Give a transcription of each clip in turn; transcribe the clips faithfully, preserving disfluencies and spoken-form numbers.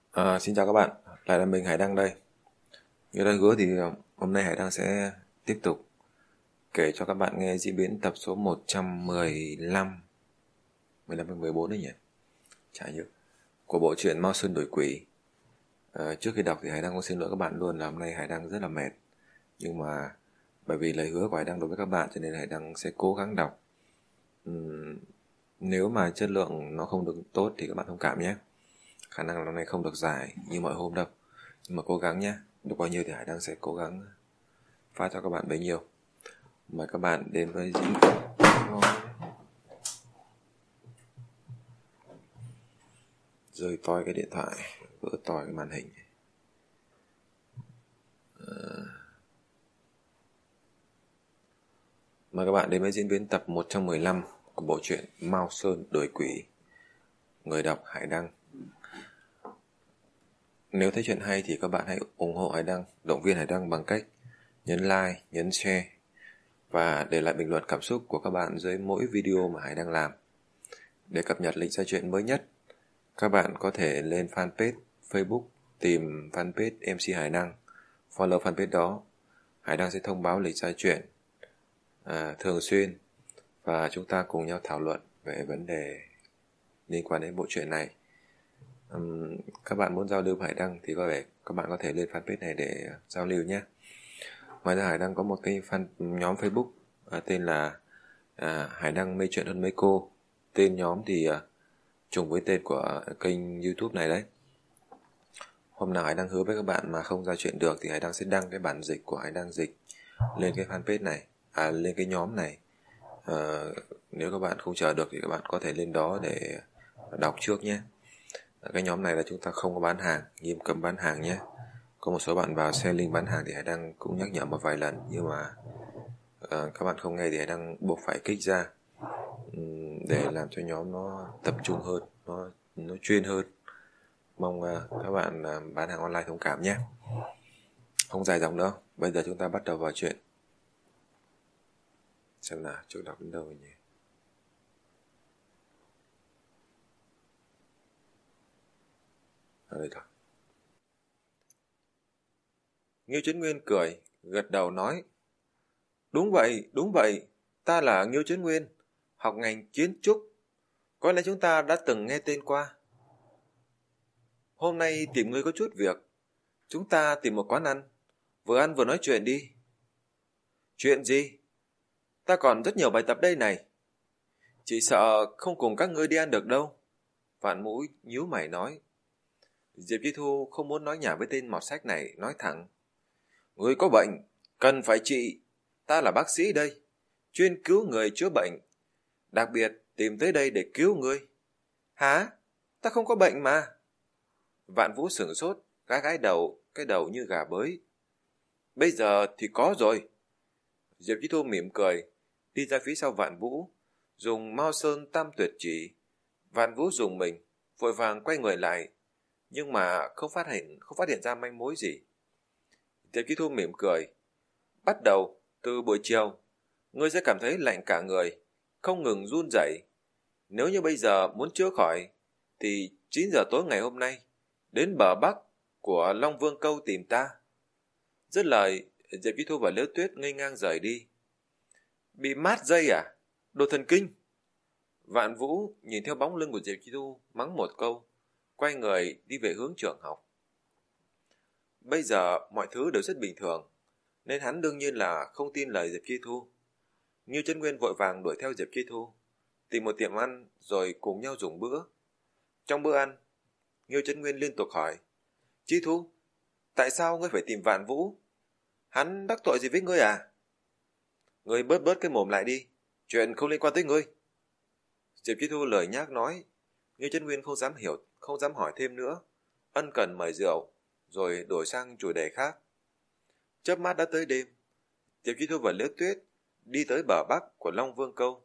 À, xin chào các bạn, lại là mình Hải Đăng đây. Như đã hứa thì ờ, hôm nay Hải Đăng sẽ tiếp tục kể cho các bạn nghe diễn biến tập số một trăm mười lăm, mười lăm hay mười bốn đấy nhỉ? Chả nhớ. Của bộ truyện Mao Sơn Đổi Quỷ. Ờ, trước khi đọc thì Hải Đăng cũng xin lỗi các bạn luôn là hôm nay Hải Đăng rất là mệt. Nhưng mà bởi vì lời hứa của Hải Đăng đối với các bạn cho nên Hải Đăng sẽ cố gắng đọc. Ừm, nếu mà chất lượng nó không được tốt thì các bạn thông cảm nhé. Khả năng là hôm nay không được dài như mọi hôm đâu. Nhưng mà cố gắng nhé. Được bao nhiêu thì Hải Đăng sẽ cố gắng phát cho các bạn bấy nhiêu. Mời các bạn đến với diễn rơi toi cái điện thoại, vỡ toi cái màn hình. Mời các bạn đến với diễn biến tập một trăm mười lăm của bộ truyện Mao Sơn Đổi Quỷ. Người đọc Hải Đăng. Nếu thấy chuyện hay thì các bạn hãy ủng hộ Hải Đăng, động viên Hải Đăng bằng cách nhấn like, nhấn share và để lại bình luận cảm xúc của các bạn dưới mỗi video mà Hải Đăng làm. Để cập nhật lịch ra chuyện mới nhất, các bạn có thể lên fanpage Facebook tìm fanpage em xê Hải Đăng, follow fanpage đó. Hải Đăng sẽ thông báo lịch ra chuyện à, thường xuyên và chúng ta cùng nhau thảo luận về vấn đề liên quan đến bộ truyện này. Um, các bạn muốn giao lưu với Hải Đăng thì có thể các bạn có thể lên fanpage này để giao lưu nhé. Ngoài ra Hải Đăng có một cái fan, nhóm Facebook à, tên là à, Hải Đăng mê chuyện hơn mấy cô. Tên nhóm thì à, trùng với tên của kênh YouTube này đấy. Hôm nào Hải Đăng hứa với các bạn mà không ra chuyện được thì Hải Đăng sẽ đăng cái bản dịch của Hải Đăng dịch lên cái fanpage này, à lên cái nhóm này. À, nếu các bạn không chờ được thì các bạn có thể lên đó để đọc trước nhé. Cái nhóm này là chúng ta không có bán hàng, nghiêm cấm bán hàng nhé. Có một số bạn vào share link bán hàng thì Hải Đăng cũng nhắc nhở một vài lần, nhưng mà à, các bạn không nghe thì Hải Đăng buộc phải kích ra để làm cho nhóm nó tập trung hơn, nó nó chuyên hơn. Mong uh, các bạn uh, bán hàng online thông cảm nhé. Không dài dòng nữa, bây giờ chúng ta bắt đầu vào chuyện. Xem nào, trước đọc đến đâu rồi nhỉ? À đây rồi. Ngưu Chấn Nguyên cười, gật đầu nói: Đúng vậy, đúng vậy, ta là Ngưu Chấn Nguyên, học ngành kiến trúc. Có lẽ chúng ta đã từng nghe tên qua. Hôm nay tìm ngươi có chút việc. Chúng ta tìm một quán ăn, vừa ăn vừa nói chuyện đi. Chuyện gì? Ta còn rất nhiều bài tập đây này. Chỉ sợ không cùng các ngươi đi ăn được đâu. Vạn Mũi nhíu mày nói. Diệp Chi Thu không muốn nói nhảm với tên mọt sách này, nói thẳng: Ngươi có bệnh, cần phải trị. Ta là bác sĩ đây, chuyên cứu người chữa bệnh. Đặc biệt tìm tới đây để cứu ngươi. Hả? Ta không có bệnh mà. Vạn Vũ sửng sốt, gái gái đầu, cái đầu như gà bới. Bây giờ thì có rồi. Diệp Chi Thu mỉm cười, đi ra phía sau Vạn Vũ, dùng Mao Sơn Tam Tuyệt chỉ. Vạn Vũ dùng mình, vội vàng quay người lại, nhưng mà không phát hiện không phát hiện ra manh mối gì. Diệp Chi Thu mỉm cười, bắt đầu từ buổi chiều, ngươi sẽ cảm thấy lạnh cả người, không ngừng run rẩy. Nếu như bây giờ muốn chữa khỏi, thì chín giờ tối ngày hôm nay, đến bờ bắc của Long Vương Câu tìm ta. Dứt lời, Diệp Chi Thu và Liễu Tuyết ngây ngang rời đi. Bị mát dây à? Đồ thần kinh! Vạn Vũ nhìn theo bóng lưng của Diệp Chi Thu, mắng một câu, quay người đi về hướng trường học. Bây giờ mọi thứ đều rất bình thường, nên hắn đương nhiên là không tin lời Diệp Chi Thu. Ngưu Chấn Nguyên vội vàng đuổi theo Diệp Chi Thu, tìm một tiệm ăn rồi cùng nhau dùng bữa. Trong bữa ăn, Ngưu Chấn Nguyên liên tục hỏi: Chi Thu, tại sao ngươi phải tìm Vạn Vũ? Hắn đắc tội gì với ngươi à? Ngươi bớt bớt cái mồm lại đi, chuyện không liên quan tới ngươi. Diệp Chi Thu lời nhác nói. Ngưu Chấn Nguyên không dám hiểu, không dám hỏi thêm nữa, ân cần mời rượu, rồi đổi sang chủ đề khác. Chớp mắt đã tới đêm. Diệp Chi Thu và Liễu Tuyết đi tới bờ bắc của Long Vương Câu,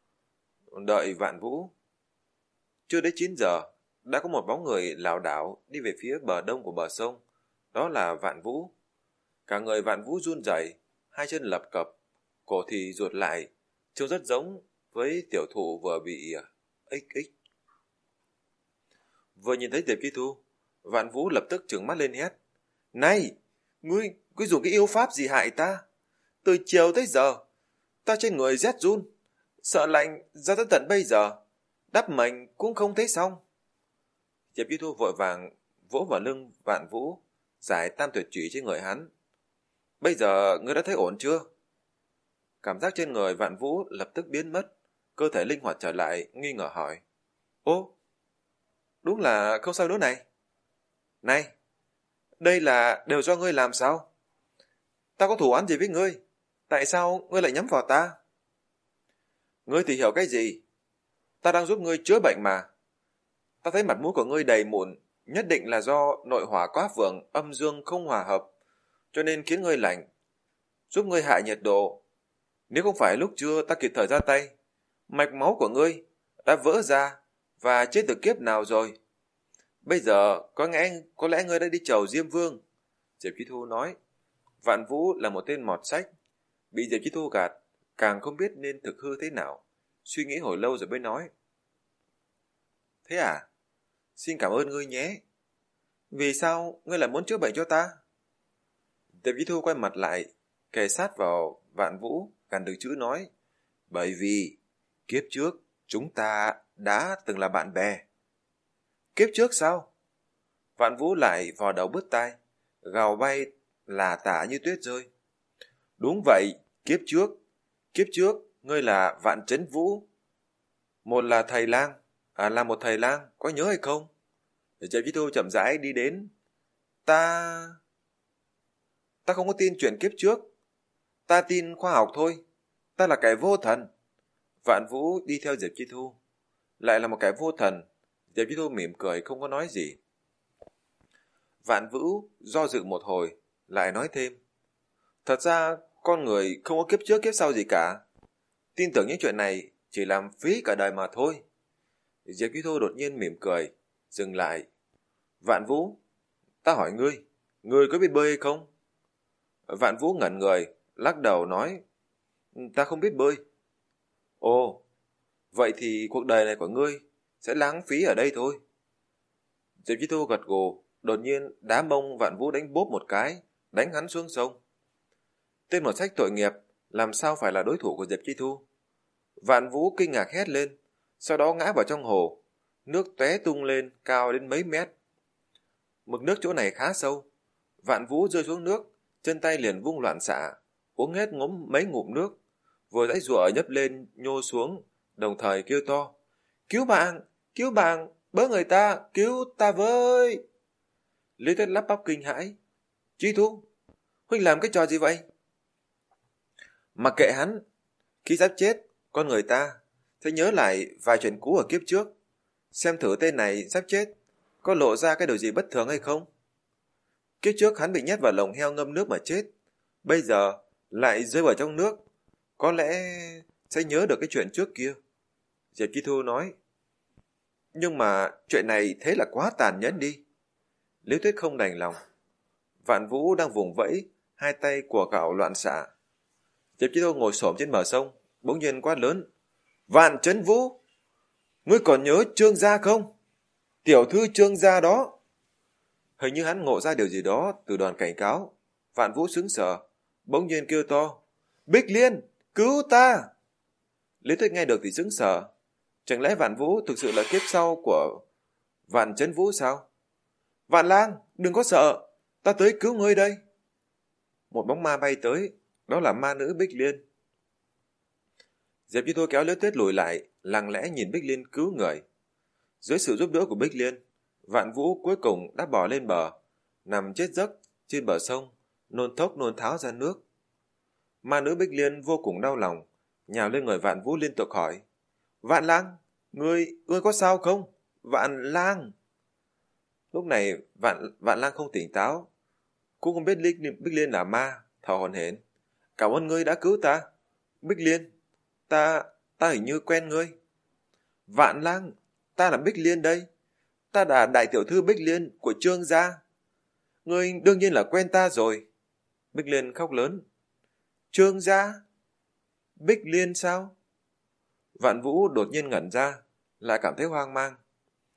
đợi Vạn Vũ. Chưa đến chín giờ, đã có một bóng người lảo đảo đi về phía bờ đông của bờ sông. Đó là Vạn Vũ. Cả người Vạn Vũ run rẩy, hai chân lập cập, cổ thì ruột lại, trông rất giống với tiểu thụ vừa bị ích ích. Vừa nhìn thấy Diệp Chi Thu, Vạn Vũ lập tức trừng mắt lên hét. Này, ngươi, ngươi dùng cái yêu pháp gì hại ta? Từ chiều tới giờ, ta trên người rét run, sợ lạnh ra tới tận bây giờ, đắp mệnh cũng không thấy xong. Diệp Chi Thu vội vàng vỗ vào lưng Vạn Vũ, giải tam tuyệt chủy trên người hắn. Bây giờ ngươi đã thấy ổn chưa? Cảm giác trên người Vạn Vũ lập tức biến mất, cơ thể linh hoạt trở lại, nghi ngờ hỏi. Ô, đúng là không sao nữa này. Này, đây là đều do ngươi làm sao? Ta có thù oán gì với ngươi? Tại sao ngươi lại nhắm vào ta? Ngươi thì hiểu cái gì? Ta đang giúp ngươi chữa bệnh mà. Ta thấy mặt mũi của ngươi đầy mụn, nhất định là do nội hỏa quá vượng, âm dương không hòa hợp, cho nên khiến ngươi lạnh, giúp ngươi hạ nhiệt độ. Nếu không phải lúc trưa ta kịp thời ra tay, mạch máu của ngươi đã vỡ ra và chết từ kiếp nào rồi. Bây giờ có lẽ, có lẽ ngươi đã đi chầu Diêm Vương. Diệp Chi Thu nói. Vạn Vũ là một tên mọt sách, bị Diệp Chi Thu gạt, càng không biết nên thực hư thế nào. Suy nghĩ hồi lâu rồi mới nói. Thế à? Xin cảm ơn ngươi nhé. Vì sao ngươi lại muốn chữa bệnh cho ta? Diệp Chi Thu quay mặt lại, kề sát vào Vạn Vũ, gằn từng chữ nói. Bởi vì kiếp trước chúng ta đã từng là bạn bè. Kiếp trước sao? Vạn Vũ lại vò đầu bứt tai, gào bay là tả như tuyết rơi. Đúng vậy, kiếp trước. Kiếp trước, ngươi là Vạn Chấn Vũ. Một là thầy lang, à là một thầy lang, có nhớ hay không? Diệp Chi Thu chậm rãi đi đến. Ta... Ta không có tin chuyện kiếp trước. Ta tin khoa học thôi. Ta là kẻ vô thần. Vạn Vũ đi theo Diệp Chi Thu. Lại là một kẻ vô thần. Diệp Chi Thu mỉm cười không có nói gì. Vạn Vũ do dự một hồi, lại nói thêm. Thật ra, con người không có kiếp trước kiếp sau gì cả. Tin tưởng những chuyện này chỉ làm phí cả đời mà thôi. Diệp Chi Thu đột nhiên mỉm cười, dừng lại. Vạn Vũ, ta hỏi ngươi, ngươi có biết bơi hay không? Vạn Vũ ngẩn người, lắc đầu nói. Ta không biết bơi. Ồ, vậy thì cuộc đời này của ngươi sẽ lãng phí ở đây thôi. Diệp Chi Thu gật gù, đột nhiên đá mông Vạn Vũ đánh bốp một cái, đánh hắn xuống sông. Tên một sách tội nghiệp, làm sao phải là đối thủ của Diệp Chi Thu? Vạn Vũ kinh ngạc hét lên, sau đó ngã vào trong hồ, nước tóe tung lên cao đến mấy mét. Mực nước chỗ này khá sâu, Vạn Vũ rơi xuống nước, chân tay liền vung loạn xạ, uống hết ngụm mấy ngụm nước, vừa dãy giụa nhấp lên nhô xuống, đồng thời kêu to: "Cứu bạn, cứu bạn, bớ người ta, cứu ta với!" Lý Tuyết lắp bắp kinh hãi: "Chi Thu, huynh làm cái trò gì vậy?" Mặc kệ hắn, khi sắp chết, con người ta sẽ nhớ lại vài chuyện cũ ở kiếp trước, xem thử tên này sắp chết có lộ ra cái điều gì bất thường hay không. Kiếp trước hắn bị nhét vào lồng heo ngâm nước mà chết, bây giờ lại rơi vào trong nước, có lẽ sẽ nhớ được cái chuyện trước kia. Diệp Chi Thu nói. Nhưng mà chuyện này thế là quá tàn nhẫn đi. Liễu Tuyết không đành lòng. Vạn Vũ đang vùng vẫy, hai tay của cạo loạn xạ. Diệp Chi Thu ngồi xổm trên bờ sông, bỗng nhiên quát lớn: "Vạn Chấn Vũ, ngươi còn nhớ Trương gia không? Tiểu thư Trương gia đó." Hình như hắn ngộ ra điều gì đó từ đoàn cảnh cáo. Vạn Vũ sững sờ, bỗng nhiên kêu to: "Bích Liên, cứu ta!" Lý Tuyết nghe được thì sững sờ. Chẳng lẽ Vạn Vũ thực sự là kiếp sau của Vạn Chấn Vũ sao? "Vạn Lang, đừng có sợ, ta tới cứu ngươi đây." Một bóng ma bay tới, đó là ma nữ Bích Liên. Diệp Chi Thu kéo Liễu Tuyết lùi lại, lặng lẽ nhìn Bích Liên cứu người. Dưới sự giúp đỡ của Bích Liên, Vạn Vũ cuối cùng đã bò lên bờ, nằm chết giấc trên bờ sông, nôn thốc nôn tháo ra nước. Ma nữ Bích Liên vô cùng đau lòng, nhào lên người Vạn Vũ liên tục hỏi: "Vạn Lang, ngươi, ngươi có sao không? Vạn Lang." Lúc này Vạn Vạn Lang không tỉnh táo, cũng không biết Bích Liên là ma, thở hổn hển: "Cảm ơn ngươi đã cứu ta, Bích Liên, ta, ta hình như quen ngươi." "Vạn Lang, ta là Bích Liên đây, ta là đại tiểu thư Bích Liên của Trương gia. Ngươi đương nhiên là quen ta rồi." Bích Liên khóc lớn: "Trương gia? Bích Liên sao?" Vạn Vũ đột nhiên ngẩn ra, lại cảm thấy hoang mang.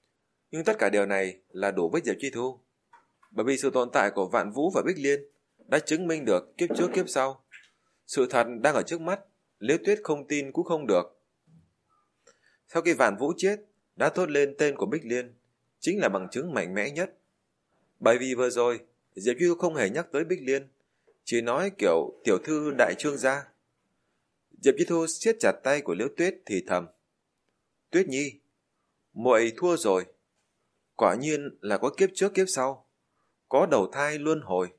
Nhưng tất cả điều này là đủ với Diệp Chi Thu. Bởi vì sự tồn tại của Vạn Vũ và Bích Liên đã chứng minh được kiếp trước kiếp sau. Sự thật đang ở trước mắt, Liễu Tuyết không tin cũng không được. Sau khi Vạn Vũ chết, đã thốt lên tên của Bích Liên, chính là bằng chứng mạnh mẽ nhất. Bởi vì vừa rồi, Diệp Chi Thu không hề nhắc tới Bích Liên, chỉ nói kiểu tiểu thư đại trương gia. Diệp Chi Thu siết chặt tay của Liễu Tuyết thì thầm. Tuyết Nhi, muội thua rồi. Quả nhiên là có kiếp trước kiếp sau, có đầu thai luân hồi.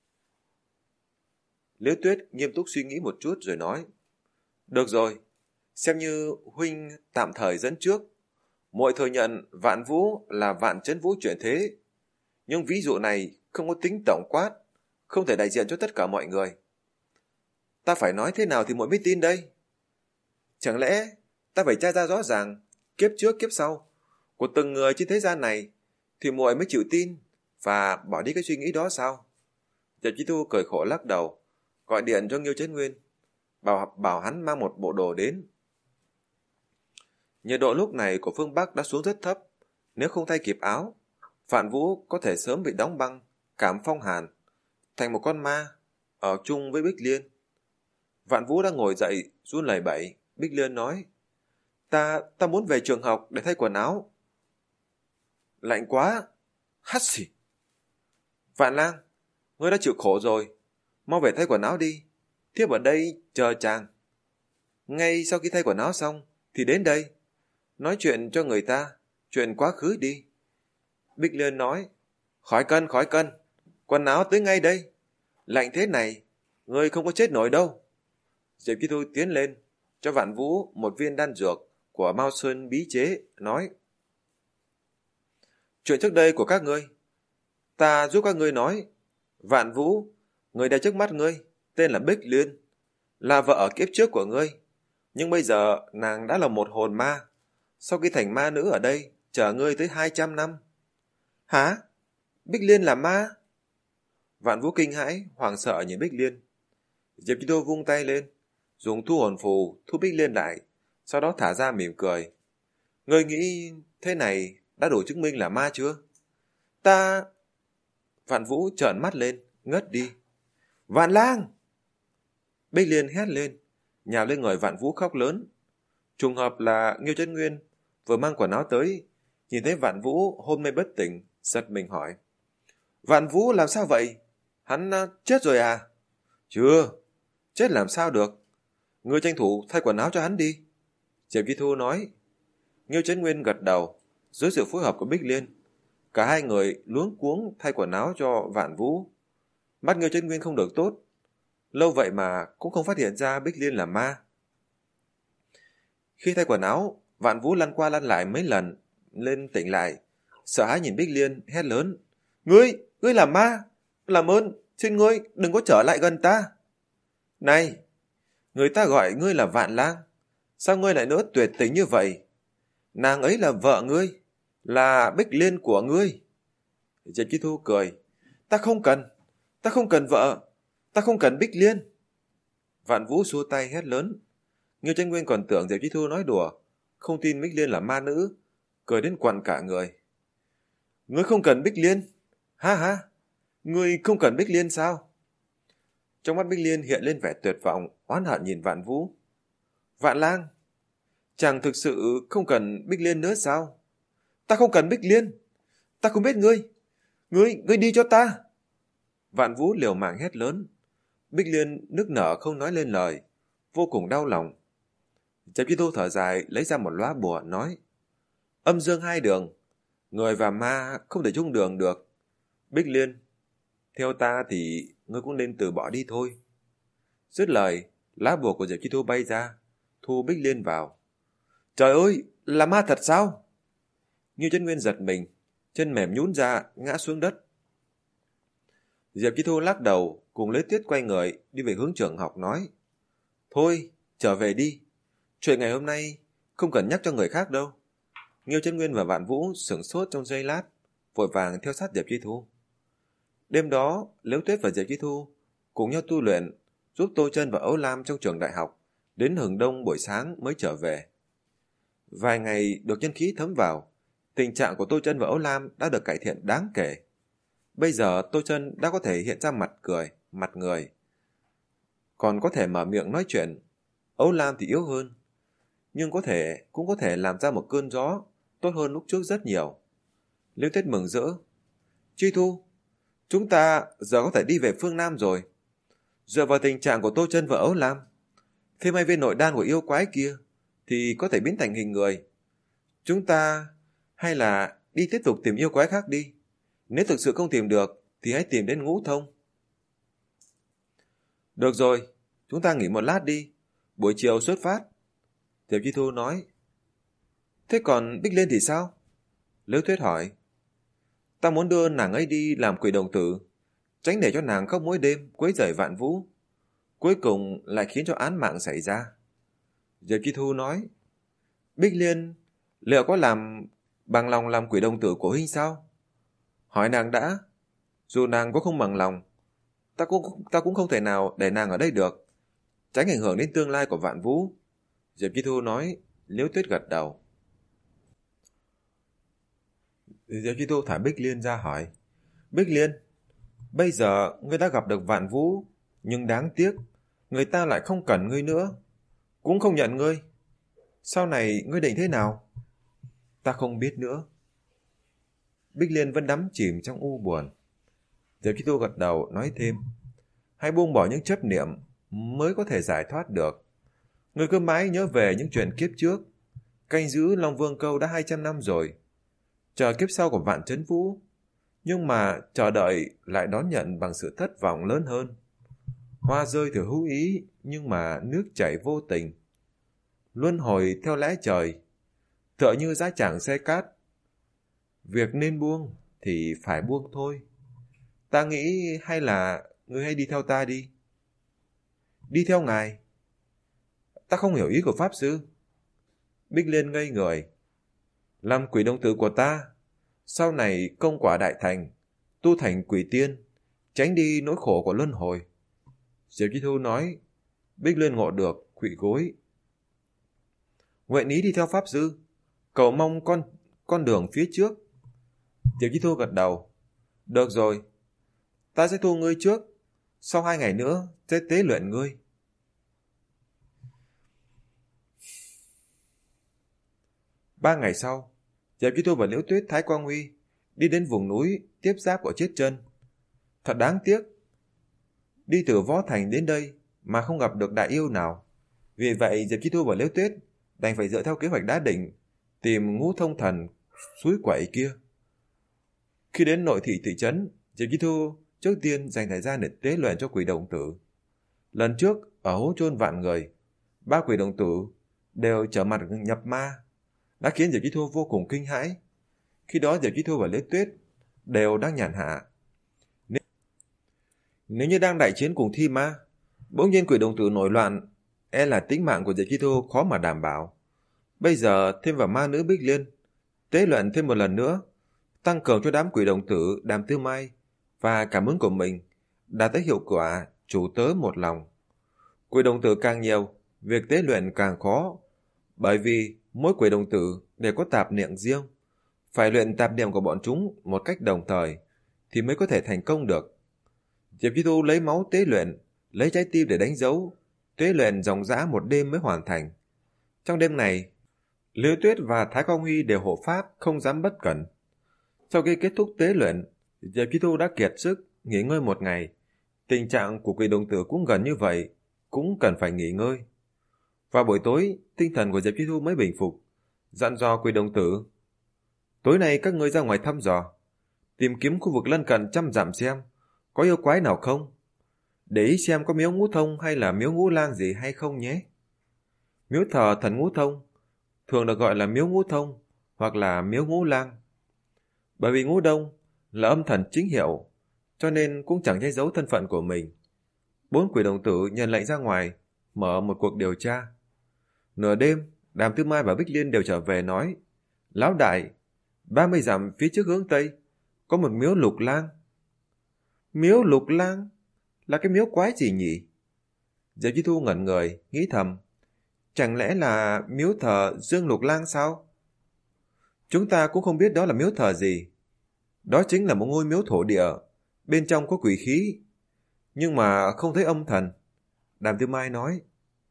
Liễu Tuyết nghiêm túc suy nghĩ một chút rồi nói. Được rồi, xem như huynh tạm thời dẫn trước. Muội thừa nhận Vạn Vũ là Vạn Chấn Vũ chuyển thế. Nhưng ví dụ này không có tính tổng quát, không thể đại diện cho tất cả mọi người. Ta phải nói thế nào thì muội mới tin đây? Chẳng lẽ ta phải tra ra rõ ràng kiếp trước kiếp sau của từng người trên thế gian này thì muội mới chịu tin và bỏ đi cái suy nghĩ đó sao? Diệp Chi Thu cười khổ lắc đầu, gọi điện cho Nghiêu Chấn Nguyên, bảo bảo hắn mang một bộ đồ đến. Nhiệt độ lúc này của phương Bắc đã xuống rất thấp, nếu không thay kịp áo, Vạn Vũ có thể sớm bị đóng băng, cảm phong hàn, thành một con ma, ở chung với Bích Liên. Vạn Vũ đang ngồi dậy, run lẩy bẩy. Bích Liên nói, ta, ta muốn về trường học để thay quần áo. Lạnh quá, hắt xì. Vạn Lang, ngươi đã chịu khổ rồi, mau về thay quần áo đi, thiếp ở đây chờ chàng. Ngay sau khi thay quần áo xong, thì đến đây, nói chuyện cho người ta, chuyện quá khứ đi. Bích Liên nói, khỏi cân, khỏi cân, quần áo tới ngay đây. Lạnh thế này, ngươi không có chết nổi đâu. Diệp Chi Thu tiến lên, cho Vạn Vũ một viên đan dược của Mao Sơn bí chế, nói. Chuyện trước đây của các ngươi, ta giúp các ngươi nói. Vạn Vũ, người đang trước mắt ngươi, tên là Bích Liên, là vợ ở kiếp trước của ngươi. Nhưng bây giờ nàng đã là một hồn ma, sau khi thành ma nữ ở đây, chờ ngươi tới hai trăm năm. Hả? Bích Liên là ma? Vạn Vũ kinh hãi, hoảng sợ nhìn Bích Liên. Diệp Chi Thu vung tay lên, dùng thu hồn phù thu Bích Liên lại, sau đó thả ra mỉm cười. Ngươi nghĩ thế này đã đủ chứng minh là ma chưa? Ta... Vạn Vũ trợn mắt lên, ngất đi. Vạn Lang! Bích Liên hét lên, nhào lên người Vạn Vũ khóc lớn. Trùng hợp là Nghiêu Chấn Nguyên vừa mang quần áo tới, nhìn thấy Vạn Vũ hôn mê bất tỉnh, giật mình hỏi. Vạn Vũ làm sao vậy? Hắn uh, chết rồi à? Chưa, chết làm sao được. Ngươi tranh thủ thay quần áo cho hắn đi. Diệp Chi Thu nói. Nghiêu Chấn Nguyên gật đầu, dưới sự phối hợp của Bích Liên. Cả hai người luống cuống thay quần áo cho Vạn Vũ. Mắt Nghiêu Chấn Nguyên không được tốt, lâu vậy mà cũng không phát hiện ra Bích Liên là ma. Khi thay quần áo, Vạn Vũ lăn qua lăn lại mấy lần, lên tỉnh lại, sợ hãi nhìn Bích Liên, hét lớn. Ngươi, ngươi là ma, làm ơn, xin ngươi đừng có trở lại gần ta. Này, người ta gọi ngươi là Vạn Lang, sao ngươi lại nỡ tuyệt tình như vậy? Nàng ấy là vợ ngươi, là Bích Liên của ngươi. Diệp Chi Thu cười. Ta không cần, ta không cần vợ, ta không cần Bích Liên. Vạn Vũ xua tay hét lớn. Nghiêu Chấn Nguyên còn tưởng Diệp Chi Thu nói đùa, không tin Bích Liên là ma nữ, cười đến quặn cả người. Ngươi không cần Bích Liên? Ha ha, ngươi không cần Bích Liên sao? Trong mắt Bích Liên hiện lên vẻ tuyệt vọng, oán hận nhìn Vạn Vũ. Vạn Lang, chàng thực sự không cần Bích Liên nữa sao? Ta không cần Bích Liên, ta không biết ngươi, ngươi, ngươi đi cho ta. Vạn Vũ liều mạng hét lớn. Bích Liên nức nở không nói lên lời, vô cùng đau lòng. Diệp Chi Thu thở dài, lấy ra một lóa bùa, nói. Âm dương hai đường, người và ma không thể chung đường được. Bích Liên, theo ta thì ngươi cũng nên từ bỏ đi thôi. Dứt lời, lá bùa của Diệp Chi Thu bay ra, thu Bích Liên vào. Trời ơi, là ma thật sao? Nghiêu Chấn Nguyên giật mình, chân mềm nhũn ra, ngã xuống đất. Diệp Chi Thu lắc đầu, cùng Lễ Tuyết quay người, đi về hướng trường học nói. Thôi, trở về đi. Chuyện ngày hôm nay không cần nhắc cho người khác đâu. Nghiêu Chấn Nguyên và Vạn Vũ sửng sốt trong giây lát, vội vàng theo sát Diệp Chi Thu. Đêm đó, Liễu Tuyết và Diệp Chi Thu cùng nhau tu luyện, giúp Tô Chân và Ấu Lam trong trường đại học, đến hừng đông buổi sáng mới trở về. Vài ngày được nhân khí thấm vào, tình trạng của Tô Chân và Âu Lam đã được cải thiện đáng kể. Bây giờ Tô Chân đã có thể hiện ra mặt cười, mặt người, còn có thể mở miệng nói chuyện. Âu Lam thì yếu hơn, nhưng có thể cũng có thể làm ra một cơn gió tốt hơn lúc trước rất nhiều. Liễu Tuyết mừng rỡ. Chi Thu, chúng ta giờ có thể đi về phương Nam rồi. Dựa vào tình trạng của Tô Chân và Âu Lam, thêm hai viên nội đan của yêu quái kia thì có thể biến thành hình người. Chúng ta hay là đi tiếp tục tìm yêu quái khác đi. Nếu thực sự không tìm được thì hãy tìm đến Ngũ Thông. Được rồi, chúng ta nghỉ một lát đi, buổi chiều xuất phát. Diệp Chi Thu nói. Thế còn Bích Liên thì sao? Liễu Tuyết hỏi. Ta muốn đưa nàng ấy đi làm quỷ đồng tử, tránh để cho nàng khóc mỗi đêm quấy rầy Vạn Vũ, cuối cùng lại khiến cho án mạng xảy ra. Diệp Chi Thu nói. Bích Liên liệu có làm bằng lòng làm quỷ đồng tử của huynh sao? Hỏi nàng đã. Dù nàng có không bằng lòng, ta cũng, ta cũng không thể nào để nàng ở đây được, tránh ảnh hưởng đến tương lai của Vạn Vũ. Diệp Chi Thu nói. Liễu Tuyết gật đầu. Diệp Chi Thu thả Bích Liên ra hỏi. Bích Liên, bây giờ ngươi đã gặp được Vạn Vũ, nhưng đáng tiếc người ta lại không cần ngươi nữa, cũng không nhận ngươi. Sau này ngươi định thế nào? Ta không biết nữa. Bích Liên vẫn đắm chìm trong u buồn. Diệp Chi Thu gật đầu nói thêm. Hãy buông bỏ những chấp niệm mới có thể giải thoát được. Ngươi cứ mãi nhớ về những chuyện kiếp trước. Canh giữ Long Vương Câu đã hai trăm năm rồi, chờ kiếp sau của Vạn Trấn Vũ, nhưng mà chờ đợi lại đón nhận bằng sự thất vọng lớn hơn. Hoa rơi thì hữu ý, nhưng mà nước chảy vô tình. Luân hồi theo lẽ trời, tựa như giá tràng xe cát. Việc nên buông thì phải buông thôi. Ta nghĩ hay là ngươi hãy đi theo ta đi. Đi theo ngài? Ta không hiểu ý của Pháp Sư. Bích Liên ngây người. Làm quỷ đồng tử của ta, sau này công quả đại thành, tu thành quỷ tiên, tránh đi nỗi khổ của luân hồi. Diệp Chi Thu nói. Bích Liên ngộ được, khuỵu gối. Nguyện ý đi theo Pháp Sư, cầu mong con con đường phía trước. Diệp Chi Thu gật đầu. Được rồi, ta sẽ thu ngươi trước, sau hai ngày nữa sẽ tế luyện ngươi. Ba ngày sau, Diệp Chi Thu và Liễu Tuyết, Thái Quang Huy đi đến vùng núi tiếp giáp của Chết Chân. Thật đáng tiếc, đi từ Võ Thành đến đây mà không gặp được đại yêu nào. Vì vậy Diệp Chi Thu và Liễu Tuyết đành phải dựa theo kế hoạch đã định, tìm Ngũ Thông Thần suối quậy kia. Khi đến nội thị thị trấn, Diệp Chi Thu trước tiên dành thời gian để tế luyện cho quỷ đồng tử. Lần trước ở hố chôn vạn người, ba quỷ đồng tử đều trở mặt nhập ma, đã khiến Diệp Chi Thu vô cùng kinh hãi. Khi đó Diệp Chi Thu và Liễu Tuyết đều đang nhàn hạ. Nếu, nếu như đang đại chiến cùng thi ma, bỗng nhiên quỷ đồng tử nổi loạn, e là tính mạng của Diệp Chi Thu khó mà đảm bảo. Bây giờ thêm vào ma nữ Bích Liên, tế luyện thêm một lần nữa, tăng cường cho đám quỷ đồng tử Đàm Tư Mai và cảm ứng của mình đạt tới hiệu quả chủ tớ một lòng. Quỷ đồng tử càng nhiều, việc tế luyện càng khó, bởi vì mỗi quỷ đồng tử đều có tạp niệm riêng, phải luyện tạp niệm của bọn chúng một cách đồng thời thì mới có thể thành công được. Diệp Chi Thu lấy máu tế luyện, lấy trái tim để đánh dấu, tế luyện ròng rã một đêm mới hoàn thành. Trong đêm này, Liễu Tuyết và Thái Quang Huy đều hộ pháp, không dám bất cẩn. Sau khi kết thúc tế luyện, Diệp Chi Thu đã kiệt sức, nghỉ ngơi một ngày. Tình trạng của quỷ đồng tử cũng gần như vậy, cũng cần phải nghỉ ngơi. Vào buổi tối, tinh thần của Diệp Chi Thu mới bình phục, dặn dò quỷ đồng tử. Tối nay các ngươi ra ngoài thăm dò, tìm kiếm khu vực lân cận trăm dặm xem có yêu quái nào không. Để ý xem có miếu Ngũ Thông hay là miếu Ngũ Lang gì hay không nhé. Miếu thờ thần Ngũ Thông thường được gọi là miếu Ngũ Thông hoặc là miếu Ngũ Lang. Bởi vì Ngũ Đông là âm thần chính hiệu, cho nên cũng chẳng che giấu thân phận của mình. Bốn quỷ đồng tử nhận lệnh ra ngoài, mở một cuộc điều tra. Nửa đêm, Đàm Tư Mai và Bích Liên đều trở về nói, Lão đại, ba mươi dặm phía trước hướng Tây, có một miếu Lục Lang. Miếu Lục Lang? Là cái miếu quái gì nhỉ? Diệp Chi Thu ngẩn người, nghĩ thầm, chẳng lẽ là miếu thờ Dương Lục Lang sao? Chúng ta cũng không biết đó là miếu thờ gì. Đó chính là một ngôi miếu thổ địa, bên trong có quỷ khí, nhưng mà không thấy âm thần, Đàm Tiêu Mai nói.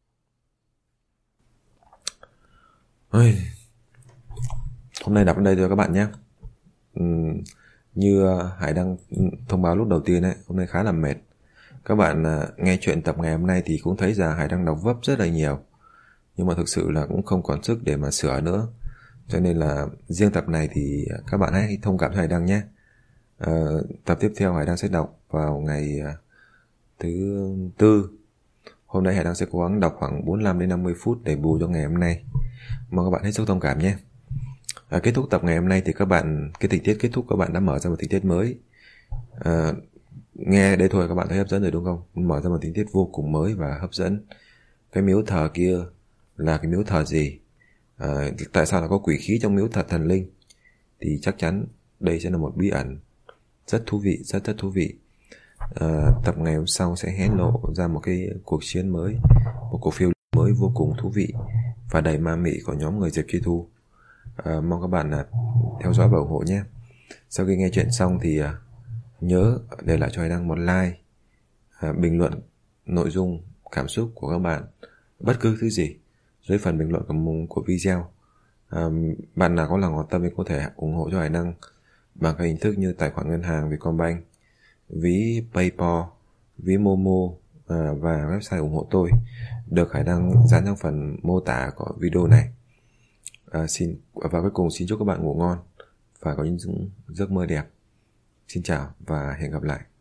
Ôi, hôm nay đọc đến đây rồi các bạn nhé. Uhm, như Hải đăng thông báo lúc đầu tiên ấy, hôm nay khá là mệt. Các bạn uh, nghe chuyện tập ngày hôm nay thì cũng thấy là Hải đăng đọc vấp rất là nhiều, nhưng mà thực sự là cũng không còn sức để mà sửa nữa. Cho nên là riêng tập này thì các bạn hãy thông cảm cho Hải đăng nhé. uh, Tập tiếp theo Hải đăng sẽ đọc vào ngày uh, thứ tư. Hôm nay Hải đăng sẽ cố gắng đọc khoảng bốn mươi lăm đến năm mươi phút để bù cho ngày hôm nay. Mong các bạn hết sức thông cảm nhé. À, kết thúc tập ngày hôm nay thì các bạn, cái tình tiết kết thúc các bạn đã mở ra một tình tiết mới. À, nghe đây thôi các bạn thấy hấp dẫn rồi đúng không? Mở ra một tình tiết vô cùng mới và hấp dẫn. Cái miếu thờ kia là cái miếu thờ gì? À, tại sao là có quỷ khí trong miếu thờ thần linh? Thì chắc chắn đây sẽ là một bí ẩn rất thú vị, rất rất thú vị. À, tập ngày hôm sau sẽ hé lộ ra một cái cuộc chiến mới, một cuộc phiêu lưu mới vô cùng thú vị và đầy ma mị của nhóm người Diệp Chi Thu. À, mong các bạn uh, theo dõi và ủng hộ nhé. Sau khi nghe chuyện xong thì uh, nhớ để lại cho Hải đăng một like, uh, bình luận nội dung cảm xúc của các bạn, bất cứ thứ gì dưới phần bình luận của, của video. uh, Bạn nào có lòng có tâm thì có thể ủng hộ cho Hải đăng bằng các hình thức như tài khoản ngân hàng Vietcombank, ví PayPal, ví Momo uh, và website ủng hộ tôi, được Hải đăng dán trong phần mô tả của video này. À, xin và cuối cùng xin chúc các bạn ngủ ngon và có những giấc mơ đẹp. Xin chào và hẹn gặp lại.